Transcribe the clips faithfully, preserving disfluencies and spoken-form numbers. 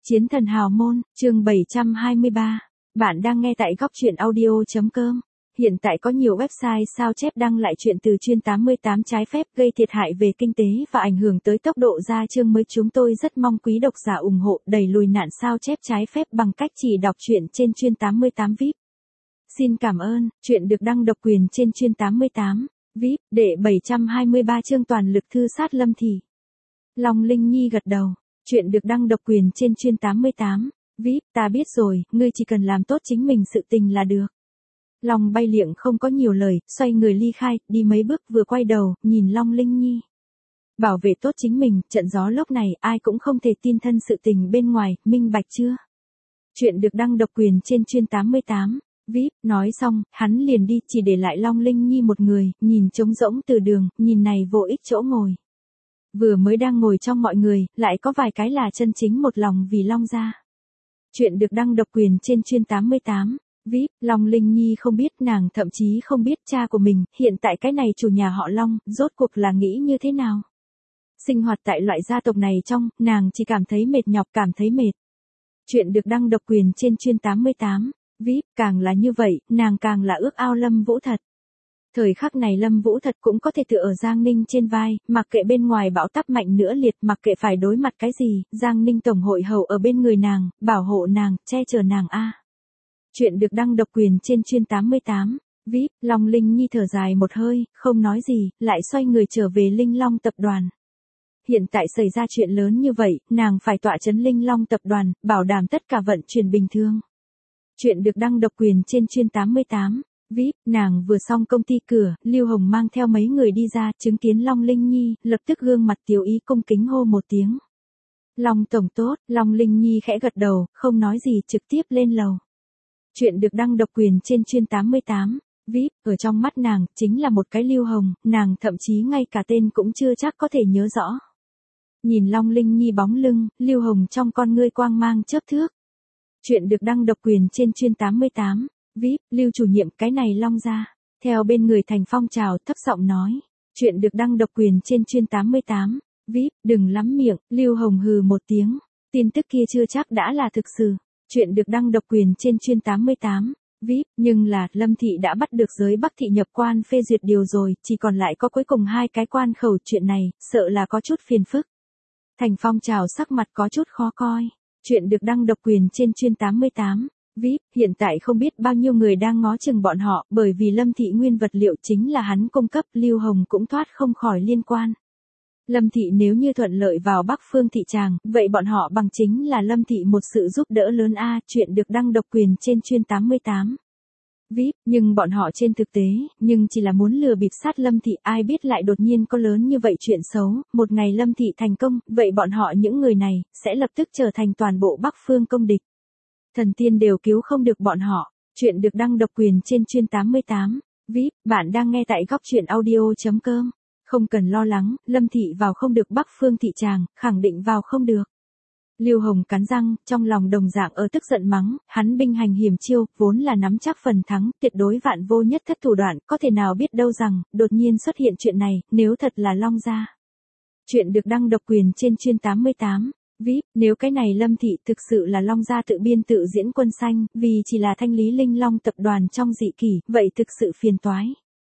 Chiến thần hào môn, chương bảy trăm hai mươi ba. Bạn đang nghe tại góc truyện audio.com. Hiện tại có nhiều website sao chép đăng lại chuyện từ chuyên tám mươi tám trái phép gây thiệt hại về kinh tế và ảnh hưởng tới tốc độ ra chương mới. Chúng tôi rất mong quý độc giả ủng hộ đẩy lùi nạn sao chép trái phép bằng cách chỉ đọc truyện trên chuyên tám mươi tám vi ai pi. Xin cảm ơn, truyện được đăng độc quyền trên chuyên tám mươi tám vi ai pi, đệ bảy trăm hai mươi ba chương toàn lực thư sát Lâm Thị. Long Linh Nhi gật đầu. Chuyện được đăng độc quyền trên chuyên tám mươi tám vi ai pi, ta biết rồi, ngươi chỉ cần làm tốt chính mình sự tình là được. Long Bay Liệng không có nhiều lời, xoay người ly khai, đi mấy bước vừa quay đầu, nhìn Long Linh Nhi. Bảo vệ tốt chính mình, trận gió lốc này ai cũng không thể tin thân sự tình bên ngoài, minh bạch chưa? Chuyện được đăng độc quyền trên chuyên tám mươi tám vi ai pi, nói xong, hắn liền đi, chỉ để lại Long Linh Nhi một người, nhìn trống rỗng từ đường, nhìn này vô ích chỗ ngồi. Vừa mới đang ngồi trong mọi người, lại có vài cái là chân chính một lòng vì Long gia. Chuyện được đăng độc quyền trên chuyên tám mươi tám vi ai pi, Long Linh Nhi không biết, nàng thậm chí không biết cha của mình, hiện tại cái này chủ nhà họ Long, rốt cuộc là nghĩ như thế nào. Sinh hoạt tại loại gia tộc này trong, nàng chỉ cảm thấy mệt nhọc, cảm thấy mệt. Chuyện được đăng độc quyền trên chuyên tám mươi tám vi ai pi, càng là như vậy, nàng càng là ước ao Lâm Vũ Thật. Thời khắc này Lâm Vũ Thật cũng có thể tựa ở Giang Ninh trên vai, mặc kệ bên ngoài bão táp mạnh nữa liệt, mặc kệ phải đối mặt cái gì, Giang Ninh tổng hội hầu ở bên người nàng, bảo hộ nàng, che chở nàng a. Chuyện được đăng độc quyền trên chuyên tám mươi tám vi ai pi, Long Linh Nhi thở dài một hơi, không nói gì, lại xoay người trở về Linh Long tập đoàn. Hiện tại xảy ra chuyện lớn như vậy, nàng phải tọa chấn Linh Long tập đoàn, bảo đảm tất cả vận chuyển bình thường. Chuyện được đăng độc quyền trên chuyên tám mươi tám vi ai pi, nàng vừa xong công ty cửa, Lưu Hồng mang theo mấy người đi ra, chứng kiến Long Linh Nhi, lập tức gương mặt tiếu ý cung kính hô một tiếng. Long tổng tốt, Long Linh Nhi khẽ gật đầu, không nói gì, trực tiếp lên lầu. Chuyện được đăng độc quyền trên chuyên tám mươi tám vi ai pi, ở trong mắt nàng, chính là một cái Lưu Hồng, nàng thậm chí ngay cả tên cũng chưa chắc có thể nhớ rõ. Nhìn Long Linh Nhi bóng lưng, Lưu Hồng trong con ngươi quang mang chớp thước. Chuyện được đăng độc quyền trên chuyên tám mươi tám vi ai pi, Lưu chủ nhiệm, cái này Long gia. Theo bên người Thành Phong chào, thấp giọng nói. Chuyện được đăng độc quyền trên chuyên tám mươi tám vi ai pi, đừng lắm miệng, Lưu Hồng hừ một tiếng. Tin tức kia chưa chắc đã là thực sự. Chuyện được đăng độc quyền trên chuyên tám mươi tám vi ai pi, nhưng là, Lâm Thị đã bắt được giới Bắc Thị nhập quan phê duyệt điều rồi, chỉ còn lại có cuối cùng hai cái quan khẩu, chuyện này, sợ là có chút phiền phức. Thành Phong chào sắc mặt có chút khó coi. Chuyện được đăng độc quyền trên chuyên tám mươi tám vi ai pi, hiện tại không biết bao nhiêu người đang ngó chừng bọn họ, bởi vì Lâm Thị nguyên vật liệu chính là hắn cung cấp, Lưu Hồng cũng thoát không khỏi liên quan. Lâm Thị nếu như thuận lợi vào Bắc Phương thị tràng, vậy bọn họ bằng chính là Lâm Thị một sự giúp đỡ lớn a. Chuyện được đăng độc quyền trên chuyên tám mươi tám vi ai pi, nhưng bọn họ trên thực tế, nhưng chỉ là muốn lừa bịp sát Lâm Thị, ai biết lại đột nhiên có lớn như vậy chuyện xấu, một ngày Lâm Thị thành công, vậy bọn họ những người này, sẽ lập tức trở thành toàn bộ Bắc Phương công địch. Thần tiên đều cứu không được bọn họ. Chuyện được đăng độc quyền trên chuyên tám mươi tám vi ai pi, bạn đang nghe tại góc truyện audio.com. Không cần lo lắng, Lâm Thị vào không được Bắc Phương thị tràng, khẳng định vào không được. Lưu Hồng cắn răng, trong lòng đồng dạng ở tức giận mắng, hắn binh hành hiểm chiêu, vốn là nắm chắc phần thắng, tuyệt đối vạn vô nhất thất thủ đoạn, có thể nào biết đâu rằng, đột nhiên xuất hiện chuyện này, nếu thật là Long gia. Chuyện được đăng độc quyền trên chuyên tám mươi tám vi ai pi, nếu cái này Lâm Thị thực sự là Long gia tự biên tự diễn quân xanh, vì chỉ là thanh lý Linh Long tập đoàn trong dị kỷ, vậy thực sự phiền toái.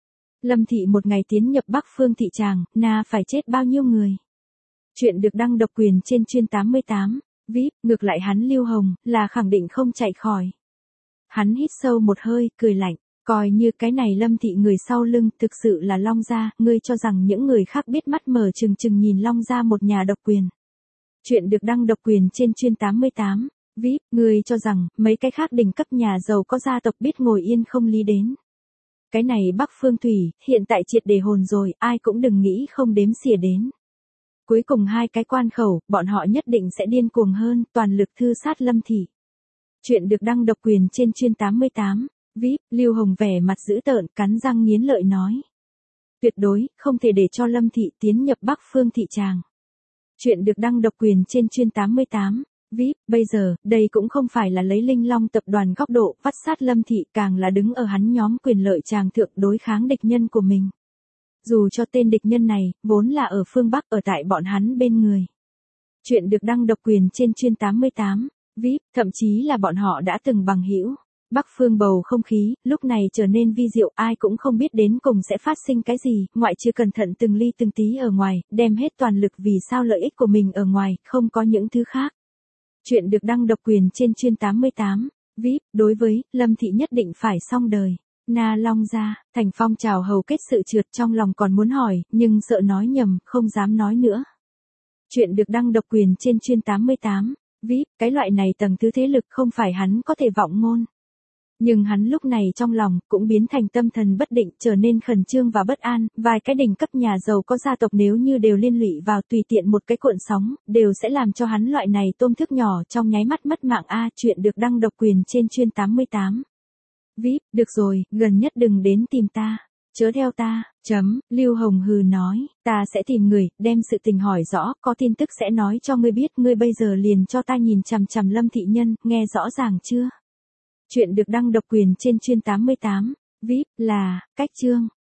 Lâm Thị một ngày tiến nhập Bắc Phương thị tràng, na phải chết bao nhiêu người. Chuyện được đăng độc quyền trên chuyên tám mươi tám vi ai pi, ngược lại hắn Lưu Hồng, là khẳng định không chạy khỏi. Hắn hít sâu một hơi, cười lạnh, coi như cái này Lâm Thị người sau lưng, thực sự là Long gia, ngươi cho rằng những người khác biết mắt mở trừng trừng nhìn Long gia một nhà độc quyền. Chuyện được đăng độc quyền trên chuyên tám mươi tám vi ai pi, ngươi cho rằng, mấy cái khác đỉnh cấp nhà giàu có gia tộc biết ngồi yên không lý đến. Cái này Bắc Phương Thủy, hiện tại triệt để hồn rồi, ai cũng đừng nghĩ không đếm xỉa đến. Cuối cùng hai cái quan khẩu, bọn họ nhất định sẽ điên cuồng hơn, toàn lực thư sát Lâm Thị. Chuyện được đăng độc quyền trên chuyên tám mươi tám vi ai pi, Lưu Hồng vẻ mặt dữ tợn, cắn răng nghiến lợi nói. Tuyệt đối, không thể để cho Lâm Thị tiến nhập Bắc Phương thị tràng. Chuyện được đăng độc quyền trên chuyên tám mươi tám vi ai pi, bây giờ, đây cũng không phải là lấy Linh Long tập đoàn góc độ, vắt sát Lâm Thị, càng là đứng ở hắn nhóm quyền lợi tràng thượng đối kháng địch nhân của mình. Dù cho tên địch nhân này, vốn là ở phương Bắc ở tại bọn hắn bên người. Chuyện được đăng độc quyền trên chuyên tám mươi tám. vê i pê, thậm chí là bọn họ đã từng bằng hữu. Bắc Phương bầu không khí, lúc này trở nên vi diệu, ai cũng không biết đến cùng sẽ phát sinh cái gì, ngoại trừ cẩn thận từng ly từng tí ở ngoài, đem hết toàn lực vì sao lợi ích của mình ở ngoài, không có những thứ khác. Chuyện được đăng độc quyền trên chuyên tám mươi tám. vê i pê, đối với, Lâm Thị nhất định phải xong đời. Na Long gia, Thành Phong chào hầu kết sự trượt trong lòng còn muốn hỏi, nhưng sợ nói nhầm, không dám nói nữa. Chuyện được đăng độc quyền trên chuyên tám mươi tám. vê i pê, cái loại này tầng thứ thế lực không phải hắn có thể vọng ngôn. Nhưng hắn lúc này trong lòng cũng biến thành tâm thần bất định, trở nên khẩn trương và bất an, vài cái đỉnh cấp nhà giàu có gia tộc nếu như đều liên lụy vào tùy tiện một cái cuộn sóng, đều sẽ làm cho hắn loại này tôm thức nhỏ trong nháy mắt mất mạng a. Chuyện được đăng độc quyền trên chuyên tám mươi tám. vê i pê, được rồi, gần nhất đừng đến tìm ta. Chớ theo ta, chấm, Lưu Hồng hừ nói, ta sẽ tìm người, đem sự tình hỏi rõ, có tin tức sẽ nói cho ngươi biết, ngươi bây giờ liền cho ta nhìn chằm chằm Lâm Thị Nhân, nghe rõ ràng chưa? Chuyện được đăng độc quyền trên chuyên tám mươi tám. vê i pê, là, cách chương.